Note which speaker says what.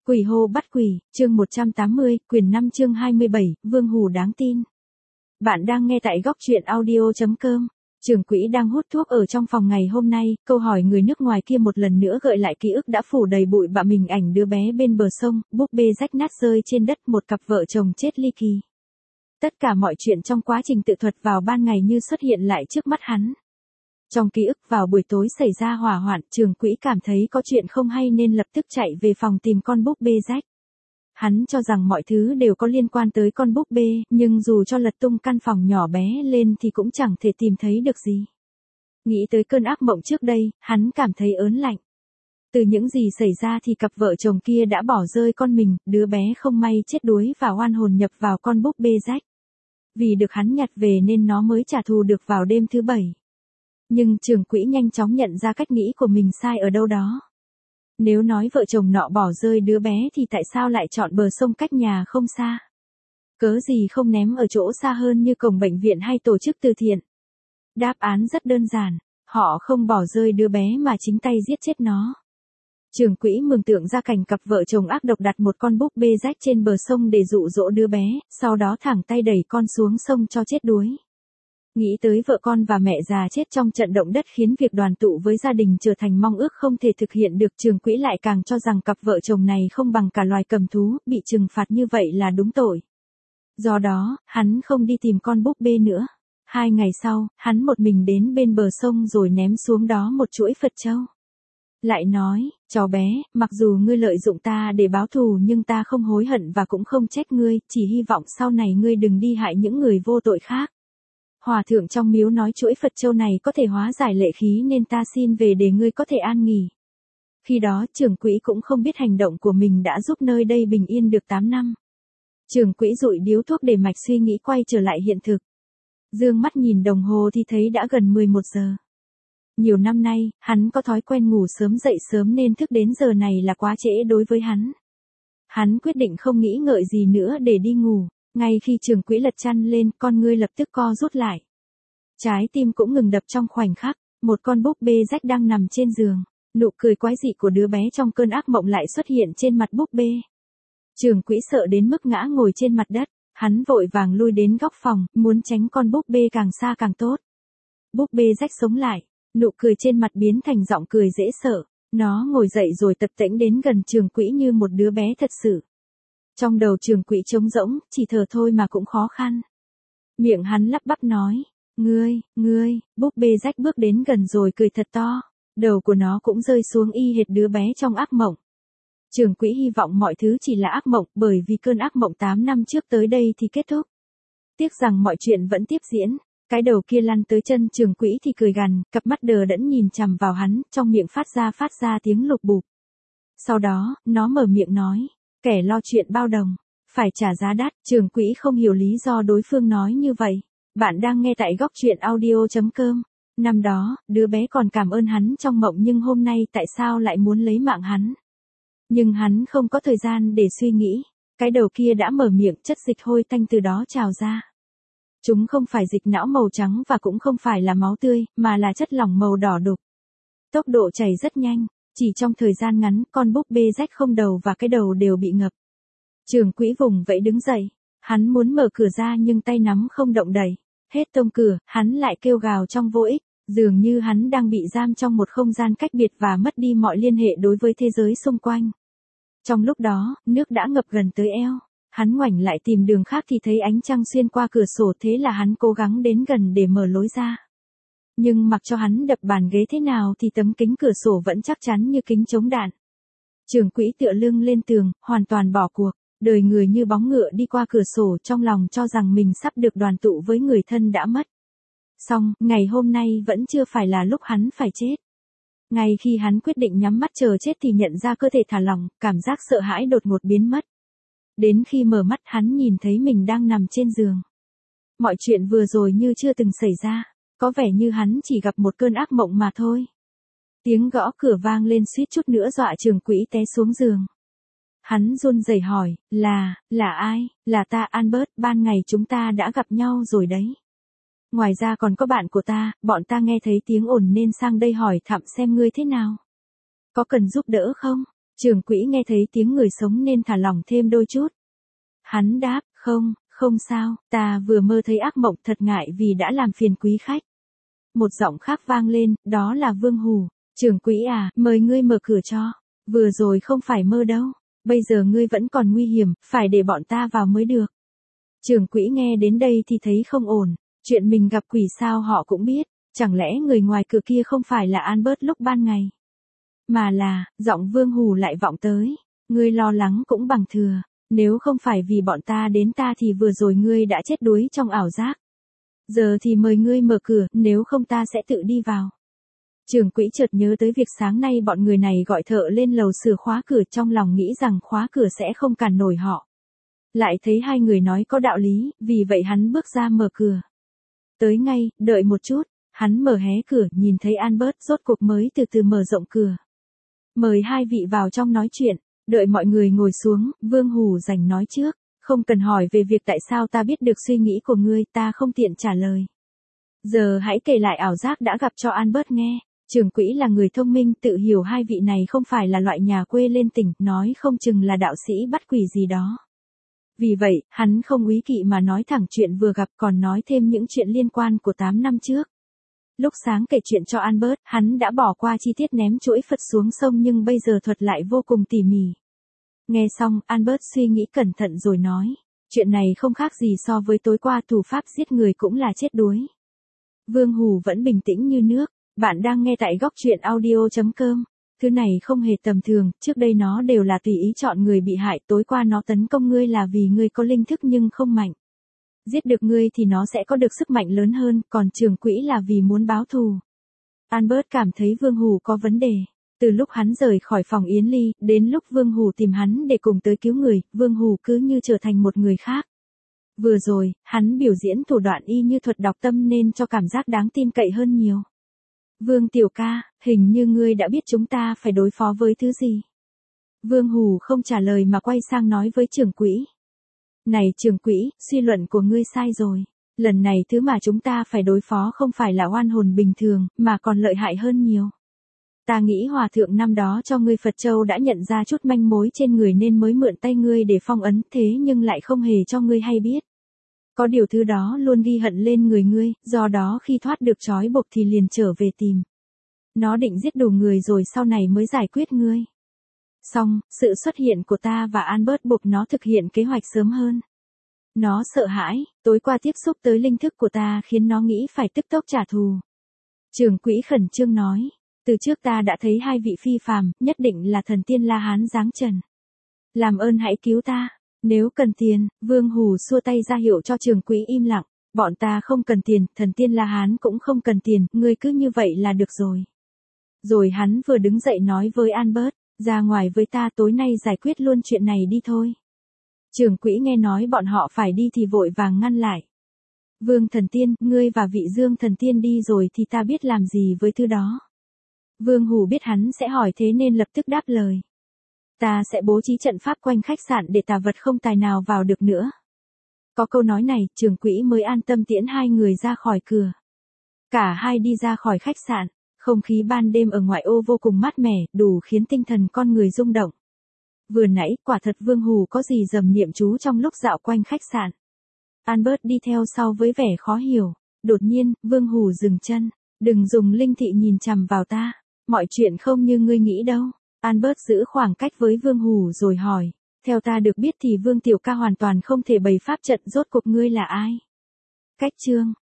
Speaker 1: Quỷ hô bắt quỷ, chương 180, quyển 5 chương 27, Vương Hù đáng tin. Bạn đang nghe tại góc truyện audio.com. Trưởng quỹ đang hút thuốc ở trong phòng ngày hôm nay, câu hỏi người nước ngoài kia một lần nữa gợi lại ký ức đã phủ đầy bụi bặm hình ảnh đứa bé bên bờ sông, búp bê rách nát rơi trên đất, một cặp vợ chồng chết ly kỳ. Tất cả mọi chuyện trong quá trình tự thuật vào ban ngày như xuất hiện lại trước mắt hắn. Trong ký ức vào buổi tối xảy ra hỏa hoạn, trưởng quỹ cảm thấy có chuyện không hay nên lập tức chạy về phòng tìm con búp bê rách. Hắn cho rằng mọi thứ đều có liên quan tới con búp bê, nhưng dù cho lật tung căn phòng nhỏ bé lên thì cũng chẳng thể tìm thấy được gì. Nghĩ tới cơn ác mộng trước đây, hắn cảm thấy ớn lạnh. Từ những gì xảy ra thì cặp vợ chồng kia đã bỏ rơi con mình, đứa bé không may chết đuối và oan hồn nhập vào con búp bê rách. Vì được hắn nhặt về nên nó mới trả thù được vào đêm thứ 7. Nhưng trưởng quỹ nhanh chóng nhận ra cách nghĩ của mình sai ở đâu đó. Nếu nói vợ chồng nọ bỏ rơi đứa bé thì tại sao lại chọn bờ sông cách nhà không xa? Cớ gì không ném ở chỗ xa hơn như cổng bệnh viện hay tổ chức từ thiện? Đáp án rất đơn giản, họ không bỏ rơi đứa bé mà chính tay giết chết nó. Trưởng quỹ mường tượng ra cảnh cặp vợ chồng ác độc đặt một con búp bê rách trên bờ sông để dụ dỗ đứa bé, sau đó thẳng tay đẩy con xuống sông cho chết đuối. Nghĩ tới vợ con và mẹ già chết trong trận động đất khiến việc đoàn tụ với gia đình trở thành mong ước không thể thực hiện được, trưởng quỹ lại càng cho rằng cặp vợ chồng này không bằng cả loài cầm thú, bị trừng phạt như vậy là đúng tội. Do đó, hắn không đi tìm con búp bê nữa. 2 ngày sau, hắn một mình đến bên bờ sông rồi ném xuống đó một chuỗi Phật châu. Lại nói, cháu bé, mặc dù ngươi lợi dụng ta để báo thù nhưng ta không hối hận và cũng không trách ngươi, chỉ hy vọng sau này ngươi đừng đi hại những người vô tội khác. Hòa thượng trong miếu nói chuỗi Phật châu này có thể hóa giải lệ khí nên ta xin về để ngươi có thể an nghỉ. Khi đó trưởng quỹ cũng không biết hành động của mình đã giúp nơi đây bình yên được 8 năm. Trưởng quỹ dụi điếu thuốc để mạch suy nghĩ quay trở lại hiện thực. Dương mắt nhìn đồng hồ thì thấy đã gần 11 giờ. Nhiều năm nay, hắn có thói quen ngủ sớm dậy sớm nên thức đến giờ này là quá trễ đối với hắn. Hắn quyết định không nghĩ ngợi gì nữa để đi ngủ. Ngay khi trưởng quỹ lật chăn lên, con ngươi lập tức co rút lại. Trái tim cũng ngừng đập trong khoảnh khắc, một con búp bê rách đang nằm trên giường. Nụ cười quái dị của đứa bé trong cơn ác mộng lại xuất hiện trên mặt búp bê. Trưởng quỹ sợ đến mức ngã ngồi trên mặt đất, hắn vội vàng lui đến góc phòng, muốn tránh con búp bê càng xa càng tốt. Búp bê rách sống lại, nụ cười trên mặt biến thành giọng cười dễ sợ. Nó ngồi dậy rồi tập tễnh đến gần trưởng quỹ như một đứa bé thật sự. Trong đầu trưởng quỹ trống rỗng, chỉ thở thôi mà cũng khó khăn. Miệng hắn lắp bắp nói, ngươi, búp bê rách bước đến gần rồi cười thật to. Đầu của nó cũng rơi xuống y hệt đứa bé trong ác mộng. Trưởng quỹ hy vọng mọi thứ chỉ là ác mộng bởi vì cơn ác mộng 8 năm trước tới đây thì kết thúc. Tiếc rằng mọi chuyện vẫn tiếp diễn. Cái đầu kia lăn tới chân trưởng quỹ thì cười gằn, cặp mắt đờ đẫn nhìn chằm vào hắn, trong miệng phát ra tiếng lục bụp. Sau đó, nó mở miệng nói. Kẻ lo chuyện bao đồng, phải trả giá đắt. Trưởng quỹ không hiểu lý do đối phương nói như vậy. Bạn đang nghe tại góc truyện audio.com. Năm đó, đứa bé còn cảm ơn hắn trong mộng nhưng hôm nay tại sao lại muốn lấy mạng hắn. Nhưng hắn không có thời gian để suy nghĩ. Cái đầu kia đã mở miệng, chất dịch hôi tanh từ đó trào ra. Chúng không phải dịch não màu trắng và cũng không phải là máu tươi, mà là chất lỏng màu đỏ đục. Tốc độ chảy rất nhanh. Chỉ trong thời gian ngắn, con búp bê rách không đầu và cái đầu đều bị ngập. Trưởng quỹ vùng vẫy đứng dậy. Hắn muốn mở cửa ra nhưng tay nắm không động đẩy. Hết tông cửa, hắn lại kêu gào trong vô ích. Dường như hắn đang bị giam trong một không gian cách biệt và mất đi mọi liên hệ đối với thế giới xung quanh. Trong lúc đó, nước đã ngập gần tới eo. Hắn ngoảnh lại tìm đường khác thì thấy ánh trăng xuyên qua cửa sổ, thế là hắn cố gắng đến gần để mở lối ra. Nhưng mặc cho hắn đập bàn ghế thế nào thì tấm kính cửa sổ vẫn chắc chắn như kính chống đạn. Trưởng quỹ tựa lưng lên tường, hoàn toàn bỏ cuộc, đời người như bóng ngựa đi qua cửa sổ, trong lòng cho rằng mình sắp được đoàn tụ với người thân đã mất. Song, ngày hôm nay vẫn chưa phải là lúc hắn phải chết. Ngay khi hắn quyết định nhắm mắt chờ chết thì nhận ra cơ thể thả lỏng, cảm giác sợ hãi đột ngột biến mất. Đến khi mở mắt hắn nhìn thấy mình đang nằm trên giường. Mọi chuyện vừa rồi như chưa từng xảy ra. Có vẻ như hắn chỉ gặp một cơn ác mộng mà thôi. Tiếng gõ cửa vang lên suýt chút nữa dọa trưởng quỹ té xuống giường. Hắn run rẩy hỏi, là ai? Là ta Albert, ban ngày chúng ta đã gặp nhau rồi đấy. Ngoài ra còn có bạn của ta, bọn ta nghe thấy tiếng ồn nên sang đây hỏi thăm xem ngươi thế nào. Có cần giúp đỡ không? Trưởng quỹ nghe thấy tiếng người sống nên thả lỏng thêm đôi chút. Hắn đáp, không sao, ta vừa mơ thấy ác mộng thật ngại vì đã làm phiền quý khách. Một giọng khác vang lên, đó là Vương Hù. Trưởng quỹ à, mời ngươi mở cửa cho. Vừa rồi không phải mơ đâu. Bây giờ ngươi vẫn còn nguy hiểm, phải để bọn ta vào mới được. Trưởng quỹ nghe đến đây thì thấy không ổn. Chuyện mình gặp quỷ sao họ cũng biết. Chẳng lẽ người ngoài cửa kia không phải là Albert lúc ban ngày? Mà là, giọng Vương Hù lại vọng tới. Ngươi lo lắng cũng bằng thừa. Nếu không phải vì bọn ta đến ta thì vừa rồi ngươi đã chết đuối trong ảo giác. Giờ thì mời ngươi mở cửa, nếu không ta sẽ tự đi vào. Trưởng quỹ chợt nhớ tới việc sáng nay bọn người này gọi thợ lên lầu sửa khóa cửa, trong lòng nghĩ rằng khóa cửa sẽ không cản nổi họ. Lại thấy hai người nói có đạo lý, vì vậy hắn bước ra mở cửa. Tới ngay, đợi một chút, hắn mở hé cửa, nhìn thấy Albert rốt cuộc mới từ từ mở rộng cửa. Mời hai vị vào trong nói chuyện, đợi mọi người ngồi xuống, Vương Hù rảnh nói trước. Không cần hỏi về việc tại sao ta biết được suy nghĩ của ngươi, ta không tiện trả lời. Giờ hãy kể lại ảo giác đã gặp cho Albert nghe. Trưởng quỹ là người thông minh, tự hiểu hai vị này không phải là loại nhà quê lên tỉnh, nói không chừng là đạo sĩ bắt quỷ gì đó. Vì vậy, hắn không úy kỵ mà nói thẳng chuyện vừa gặp, còn nói thêm những chuyện liên quan của 8 năm trước. Lúc sáng kể chuyện cho Albert, hắn đã bỏ qua chi tiết ném chuỗi Phật xuống sông nhưng bây giờ thuật lại vô cùng tỉ mỉ. Nghe xong, Albert suy nghĩ cẩn thận rồi nói. Chuyện này không khác gì so với tối qua thủ pháp giết người cũng là chết đuối. Vương Hù vẫn bình tĩnh như nước. Bạn đang nghe tại góc truyện audio.com. Thứ này không hề tầm thường, trước đây nó đều là tùy ý chọn người bị hại, tối qua nó tấn công ngươi là vì ngươi có linh thức nhưng không mạnh. Giết được ngươi thì nó sẽ có được sức mạnh lớn hơn, còn trưởng quỹ là vì muốn báo thù. Albert cảm thấy Vương Hù có vấn đề. Từ lúc hắn rời khỏi phòng Yến Ly, đến lúc Vương Hù tìm hắn để cùng tới cứu người, Vương Hù cứ như trở thành một người khác. Vừa rồi, hắn biểu diễn thủ đoạn y như thuật đọc tâm nên cho cảm giác đáng tin cậy hơn nhiều. Vương tiểu ca, hình như ngươi đã biết chúng ta phải đối phó với thứ gì. Vương Hù không trả lời mà quay sang nói với trưởng quỹ. Này trưởng quỹ, suy luận của ngươi sai rồi. Lần này thứ mà chúng ta phải đối phó không phải là oan hồn bình thường, mà còn lợi hại hơn nhiều. Ta nghĩ hòa thượng năm đó cho ngươi Phật Châu đã nhận ra chút manh mối trên người nên mới mượn tay ngươi để phong ấn, thế nhưng lại không hề cho ngươi hay biết. Có điều thứ đó luôn ghi hận lên người ngươi, do đó khi thoát được trói buộc thì liền trở về tìm. Nó định giết đủ người rồi sau này mới giải quyết ngươi. Xong, sự xuất hiện của ta và Albert buộc nó thực hiện kế hoạch sớm hơn. Nó sợ hãi, tối qua tiếp xúc tới linh thức của ta khiến nó nghĩ phải tức tốc trả thù. Trưởng quỹ khẩn trương nói, từ trước ta đã thấy hai vị phi phàm, nhất định là thần tiên La Hán giáng trần. Làm ơn hãy cứu ta. Nếu cần tiền, Vương Hù xua tay ra hiệu cho trưởng quỹ im lặng. Bọn ta không cần tiền, thần tiên La Hán cũng không cần tiền, ngươi cứ như vậy là được rồi. Rồi hắn vừa đứng dậy nói với Albert, ra ngoài với ta tối nay giải quyết luôn chuyện này đi thôi. Trưởng quỹ nghe nói bọn họ phải đi thì vội vàng ngăn lại. Vương thần tiên, ngươi và vị Dương thần tiên đi rồi thì ta biết làm gì với thứ đó. Vương Hù biết hắn sẽ hỏi thế nên lập tức đáp lời. Ta sẽ bố trí trận pháp quanh khách sạn để tà vật không tài nào vào được nữa. Có câu nói này, trưởng quỹ mới an tâm tiễn hai người ra khỏi cửa. Cả hai đi ra khỏi khách sạn, không khí ban đêm ở ngoại ô vô cùng mát mẻ, đủ khiến tinh thần con người rung động. Vừa nãy, quả thật Vương Hù có gì dầm niệm chú trong lúc dạo quanh khách sạn. Albert đi theo sau với vẻ khó hiểu. Đột nhiên, Vương Hù dừng chân. Đừng dùng linh thị nhìn chằm vào ta. Mọi chuyện không như ngươi nghĩ đâu. Albert giữ khoảng cách với Vương Hù rồi hỏi. Theo ta được biết thì Vương tiểu ca hoàn toàn không thể bày pháp trận, rốt cuộc ngươi là ai? Cách chương.